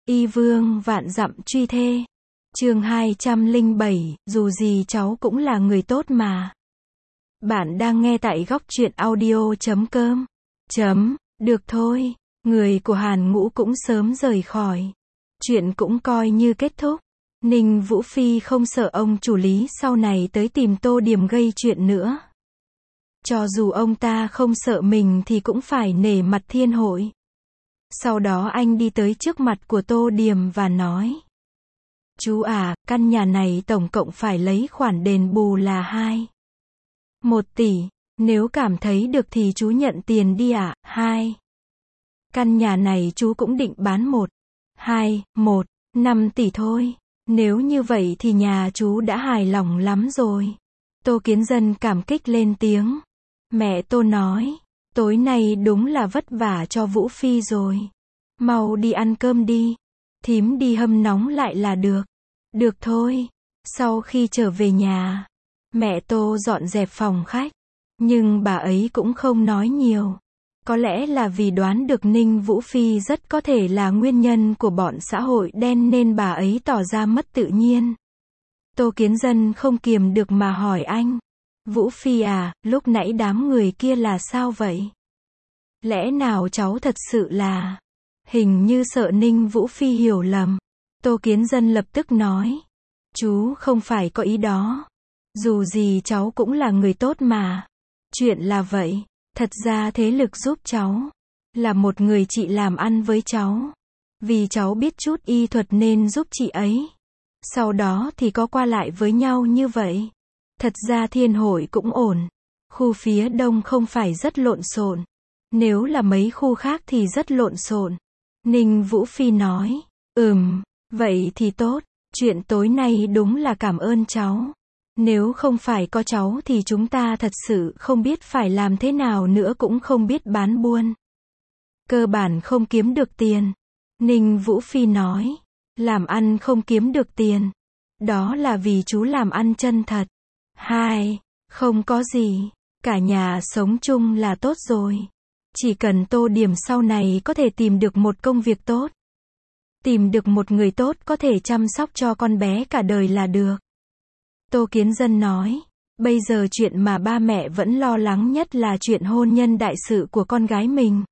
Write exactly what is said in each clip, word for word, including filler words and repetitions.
Y vương vạn dặm truy thê. Chương hai trăm lẻ bảy, dù gì cháu cũng là người tốt mà. Bạn đang nghe tại góc truyện audio chấm com. Chấm, được thôi, người của Hàn Ngũ cũng sớm rời khỏi. Chuyện cũng coi như kết thúc. Ninh Vũ Phi không sợ ông chủ Lý sau này tới tìm Tô Điềm gây chuyện nữa. Cho dù ông ta không sợ mình thì cũng phải nể mặt thiên hội. Sau đó anh đi tới trước mặt của Tô Điềm và nói: Chú à, căn nhà này tổng cộng phải lấy khoản đền bù là hai một tỷ, nếu cảm thấy được thì chú nhận tiền đi ạ. Hai căn nhà này chú cũng định bán một, hai, một, năm tỷ thôi. Nếu như vậy thì nhà chú đã hài lòng lắm rồi. Tô Kiến Dân cảm kích lên tiếng. Mẹ Tô nói, tối nay đúng là vất vả cho Vũ Phi rồi. Mau đi ăn cơm đi. Thím đi hâm nóng lại là được. Được thôi. Sau khi trở về nhà, mẹ Tô dọn dẹp phòng khách. Nhưng bà ấy cũng không nói nhiều. Có lẽ là vì đoán được Ninh Vũ Phi rất có thể là nguyên nhân của bọn xã hội đen nên bà ấy tỏ ra mất tự nhiên. Tô Kiến Dân không kiềm được mà hỏi anh. Vũ Phi à, lúc nãy đám người kia là sao vậy? Lẽ nào cháu thật sự là... Hình như sợ Ninh Vũ Phi hiểu lầm. Tô Kiến Dân lập tức nói. Chú không phải có ý đó. Dù gì cháu cũng là người tốt mà. Chuyện là vậy. Thật ra thế lực giúp cháu. Là một người chị làm ăn với cháu. Vì cháu biết chút y thuật nên giúp chị ấy. Sau đó thì có qua lại với nhau như vậy. Thật ra thiên hội cũng ổn. Khu phía đông không phải rất lộn xộn. Nếu là mấy khu khác thì rất lộn xộn. Ninh Vũ Phi nói. Ừm, vậy thì tốt. Chuyện tối nay đúng là cảm ơn cháu. Nếu không phải có cháu thì chúng ta thật sự không biết phải làm thế nào nữa, cũng không biết bán buôn. Cơ bản không kiếm được tiền. Ninh Vũ Phi nói. Làm ăn không kiếm được tiền. Đó là vì chú làm ăn chân thật. Hai, không có gì. Cả nhà sống chung là tốt rồi. Chỉ cần Tô Điềm sau này có thể tìm được một công việc tốt. Tìm được một người tốt có thể chăm sóc cho con bé cả đời là được. Tô Kiến Dân nói. Bây giờ chuyện mà ba mẹ vẫn lo lắng nhất là chuyện hôn nhân đại sự của con gái mình.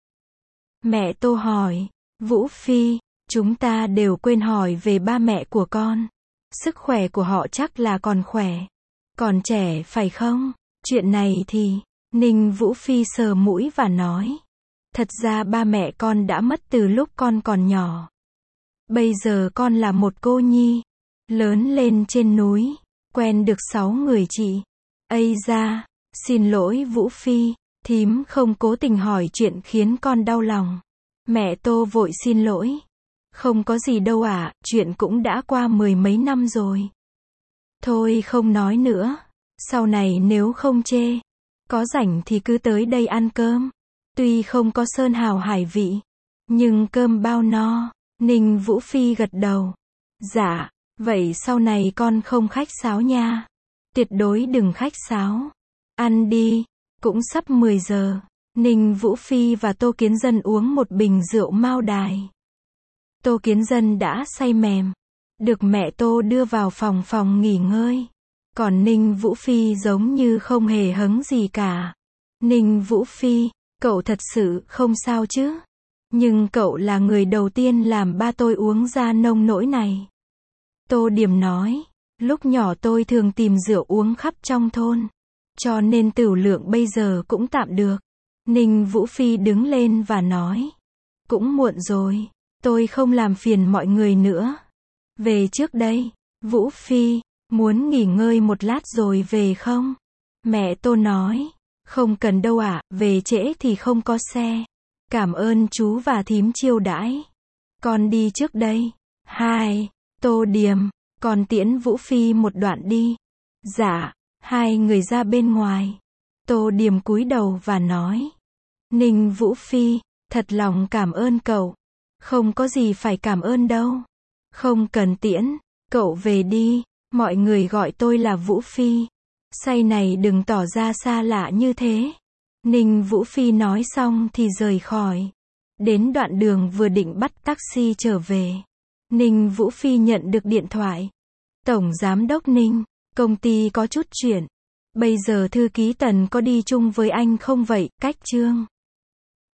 Mẹ Tô hỏi. Vũ Phi, chúng ta đều quên hỏi về ba mẹ của con. Sức khỏe của họ chắc là còn khỏe. Còn trẻ phải không? Chuyện này thì... Ninh Vũ Phi sờ mũi và nói. Thật ra ba mẹ con đã mất từ lúc con còn nhỏ. Bây giờ con là một cô nhi. Lớn lên trên núi. Quen được sáu người chị. Ây da, xin lỗi Vũ Phi. Thím không cố tình hỏi chuyện khiến con đau lòng. Mẹ Tô vội xin lỗi. Không có gì đâu ạ, à, chuyện cũng đã qua mười mấy năm rồi. Thôi không nói nữa. Sau này nếu không chê, có rảnh thì cứ tới đây ăn cơm. Tuy không có sơn hào hải vị, nhưng cơm bao no. Ninh Vũ Phi gật đầu. Dạ, vậy sau này con không khách sáo nha. Tuyệt đối đừng khách sáo. Ăn đi, cũng sắp mười giờ. Ninh Vũ Phi và Tô Kiến Dân uống một bình rượu Mao Đài. Tô Kiến Dân đã say mềm. Được mẹ Tô đưa vào phòng phòng nghỉ ngơi. Còn Ninh Vũ Phi giống như không hề hứng gì cả. Ninh Vũ Phi, cậu thật sự không sao chứ? Nhưng cậu là người đầu tiên làm ba tôi uống ra nông nỗi này. Tô Điềm nói, lúc nhỏ tôi thường tìm rượu uống khắp trong thôn. Cho nên tửu lượng bây giờ cũng tạm được. Ninh Vũ Phi đứng lên và nói. Cũng muộn rồi, tôi không làm phiền mọi người nữa. Về trước đây. Vũ Phi, muốn nghỉ ngơi một lát rồi về không? Mẹ Tô nói. Không cần đâu ạ, à, về trễ thì không có xe. Cảm ơn chú và thím chiêu đãi. Con đi trước đây. Hai, Tô Điềm, con tiễn Vũ Phi một đoạn đi. Dạ, hai người ra bên ngoài. Tô Điềm cúi đầu và nói. Ninh Vũ Phi, thật lòng cảm ơn cậu. Không có gì phải cảm ơn đâu. Không cần tiễn, cậu về đi. Mọi người gọi tôi là Vũ Phi. Say này đừng tỏ ra xa lạ như thế. Ninh Vũ Phi nói xong thì rời khỏi. Đến đoạn đường vừa định bắt taxi trở về. Ninh Vũ Phi nhận được điện thoại. Tổng Giám đốc Ninh, công ty có chút chuyện. Bây giờ thư ký Tần có đi chung với anh không vậy, cách Trương?